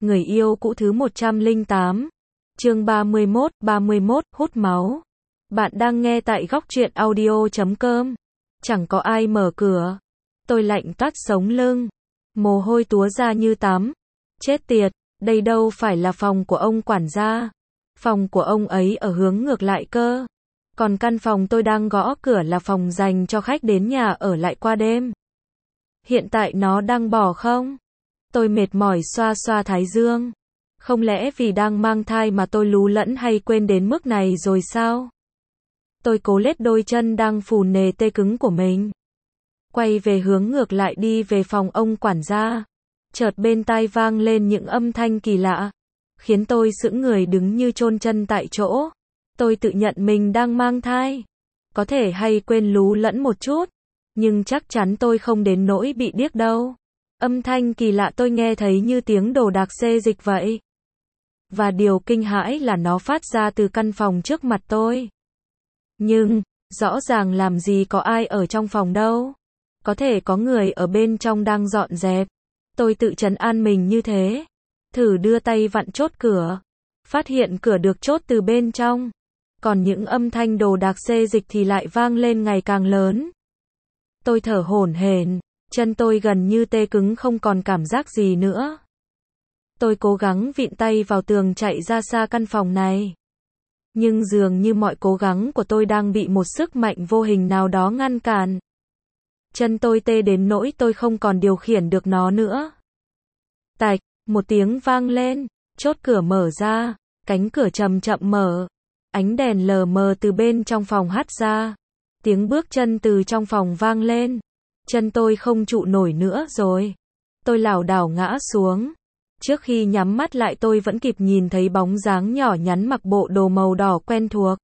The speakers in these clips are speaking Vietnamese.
Người yêu cũ thứ 108. Chương 31, hút máu. Bạn đang nghe tại góc truyện audio.com. Chẳng có ai mở cửa. Tôi lạnh toát sống lưng. Mồ hôi túa ra như tắm. Chết tiệt, đây đâu phải là phòng của ông quản gia. Phòng của ông ấy ở hướng ngược lại cơ. Còn căn phòng tôi đang gõ cửa là phòng dành cho khách đến nhà ở lại qua đêm. Hiện tại nó đang bỏ không? Tôi mệt mỏi xoa xoa thái dương. Không lẽ vì đang mang thai mà tôi lú lẫn hay quên đến mức này rồi sao? Tôi cố lết đôi chân đang phù nề tê cứng của mình. Quay về hướng ngược lại đi về phòng ông quản gia. Chợt bên tai vang lên những âm thanh kỳ lạ, khiến tôi sững người đứng như chôn chân tại chỗ. Tôi tự nhận mình đang mang thai. Có thể hay quên lú lẫn một chút, nhưng chắc chắn tôi không đến nỗi bị điếc đâu. Âm thanh kỳ lạ tôi nghe thấy như tiếng đồ đạc xê dịch vậy. Và điều kinh hãi là nó phát ra từ căn phòng trước mặt tôi. Nhưng, rõ ràng làm gì có ai ở trong phòng đâu. Có thể có người ở bên trong đang dọn dẹp. Tôi tự trấn an mình như thế. Thử đưa tay vặn chốt cửa. Phát hiện cửa được chốt từ bên trong. Còn những âm thanh đồ đạc xê dịch thì lại vang lên ngày càng lớn. Tôi thở hổn hển. Chân tôi gần như tê cứng không còn cảm giác gì nữa. Tôi cố gắng vịn tay vào tường chạy ra xa căn phòng này. Nhưng dường như mọi cố gắng của tôi đang bị một sức mạnh vô hình nào đó ngăn cản. Chân tôi tê đến nỗi tôi không còn điều khiển được nó nữa. Tạch, một tiếng vang lên, chốt cửa mở ra, cánh cửa chậm chậm mở. Ánh đèn lờ mờ từ bên trong phòng hắt ra. Tiếng bước chân từ trong phòng vang lên. Chân tôi không trụ nổi nữa rồi. Tôi lảo đảo ngã xuống. Trước khi nhắm mắt lại tôi vẫn kịp nhìn thấy bóng dáng nhỏ nhắn mặc bộ đồ màu đỏ quen thuộc.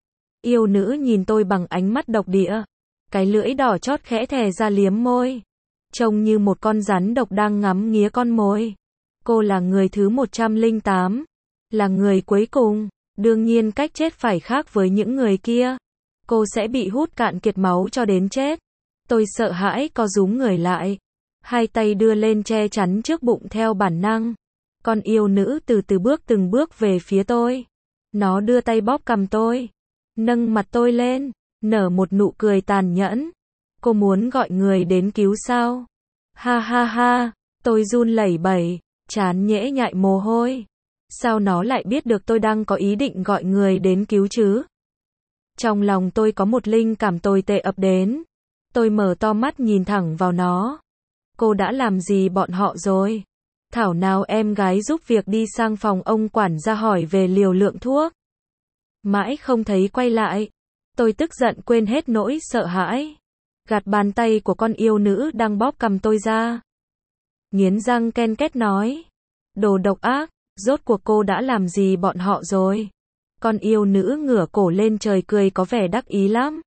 Yêu nữ nhìn tôi bằng ánh mắt độc địa. Cái lưỡi đỏ chót khẽ thè ra liếm môi. Trông như một con rắn độc đang ngắm nghía con mồi. Cô là người thứ 108. Là người cuối cùng. Đương nhiên cách chết phải khác với những người kia. Cô sẽ bị hút cạn kiệt máu cho đến chết. Tôi sợ hãi co rúm người lại. Hai tay đưa lên che chắn trước bụng theo bản năng. Con yêu nữ từ từ bước từng bước về phía tôi. Nó đưa tay bóp cằm tôi. Nâng mặt tôi lên. Nở một nụ cười tàn nhẫn. Cô muốn gọi người đến cứu sao? Ha ha ha. Tôi run lẩy bẩy. Trán nhễ nhại mồ hôi. Sao nó lại biết được tôi đang có ý định gọi người đến cứu chứ? Trong lòng tôi có một linh cảm tồi tệ ập đến. Tôi mở to mắt nhìn thẳng vào nó. Cô đã làm gì bọn họ rồi? Thảo nào em gái giúp việc đi sang phòng ông quản gia hỏi về liều lượng thuốc. Mãi không thấy quay lại. Tôi tức giận quên hết nỗi sợ hãi. Gạt bàn tay của con yêu nữ đang bóp cằm tôi ra. Nghiến răng ken két nói. Đồ độc ác, rốt cuộc cô đã làm gì bọn họ rồi? Con yêu nữ ngửa cổ lên trời cười có vẻ đắc ý lắm.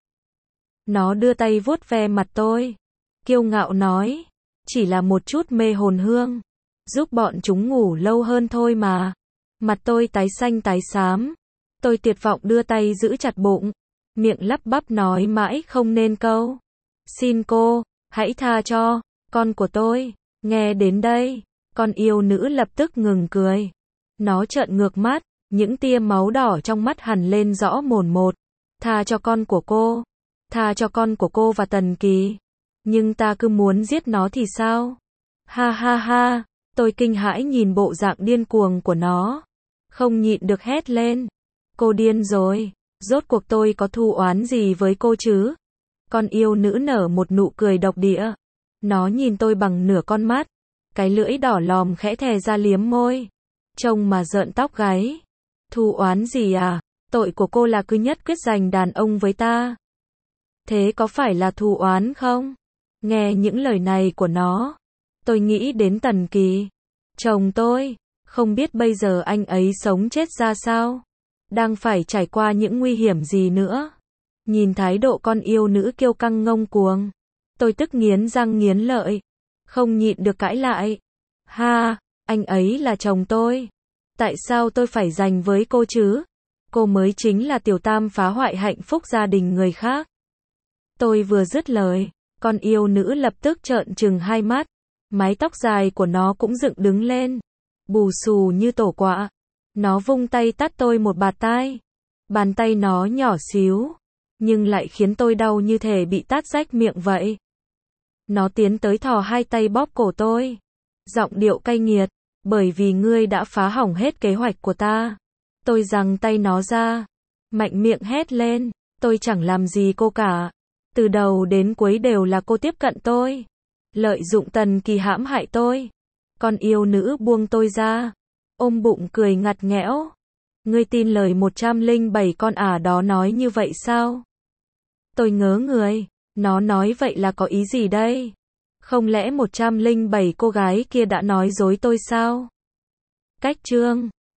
Nó đưa tay vuốt ve mặt tôi. Kiêu ngạo nói. Chỉ là một chút mê hồn hương. Giúp bọn chúng ngủ lâu hơn thôi mà. Mặt tôi tái xanh tái xám. Tôi tuyệt vọng đưa tay giữ chặt bụng. Miệng lắp bắp nói mãi không nên câu. Xin cô, hãy tha cho con của tôi. Nghe đến đây, con yêu nữ lập tức ngừng cười. Nó trợn ngược mắt, những tia máu đỏ trong mắt hằn lên rõ mồn một. Tha cho con của cô. Tha cho con của cô và Tần Kỳ. Nhưng ta cứ muốn giết nó thì sao? Ha ha ha, tôi kinh hãi nhìn bộ dạng điên cuồng của nó. Không nhịn được hét lên. Cô điên rồi, rốt cuộc tôi có thù oán gì với cô chứ? Con yêu nữ nở một nụ cười độc địa. Nó nhìn tôi bằng nửa con mắt. Cái lưỡi đỏ lòm khẽ thè ra liếm môi. Trông mà rợn tóc gáy. Thù oán gì à? Tội của cô là cứ nhất quyết giành đàn ông với ta. Thế có phải là thù oán không? Nghe những lời này của nó, tôi nghĩ đến Tần Kỳ. Chồng tôi, không biết bây giờ anh ấy sống chết ra sao? Đang phải trải qua những nguy hiểm gì nữa? Nhìn thái độ con yêu nữ kiêu căng ngông cuồng, tôi tức nghiến răng nghiến lợi. Không nhịn được cãi lại. Ha, anh ấy là chồng tôi. Tại sao tôi phải giành với cô chứ? Cô mới chính là tiểu tam phá hoại hạnh phúc gia đình người khác. Tôi vừa dứt lời, con yêu nữ lập tức trợn trừng hai mắt. Mái tóc dài của nó cũng dựng đứng lên. bù xù như tổ quạ. Nó vung tay tát tôi một bạt tai. Bàn tay nó nhỏ xíu, nhưng lại khiến tôi đau như thể bị tát rách miệng vậy. Nó tiến tới thò hai tay bóp cổ tôi. Giọng điệu cay nghiệt, bởi vì ngươi đã phá hỏng hết kế hoạch của ta. Tôi giằng tay nó ra, mạnh miệng hét lên, tôi chẳng làm gì cô cả. Từ đầu đến cuối đều là cô tiếp cận tôi. Lợi dụng Tần Kỳ hãm hại tôi. Con yêu nữ buông tôi ra, ôm bụng cười ngặt nghẽo. Ngươi tin lời 107 con ả đó nói như vậy sao? Tôi ngớ người, nó nói vậy là có ý gì đây? Không lẽ 107 cô gái kia đã nói dối tôi sao? Cách chương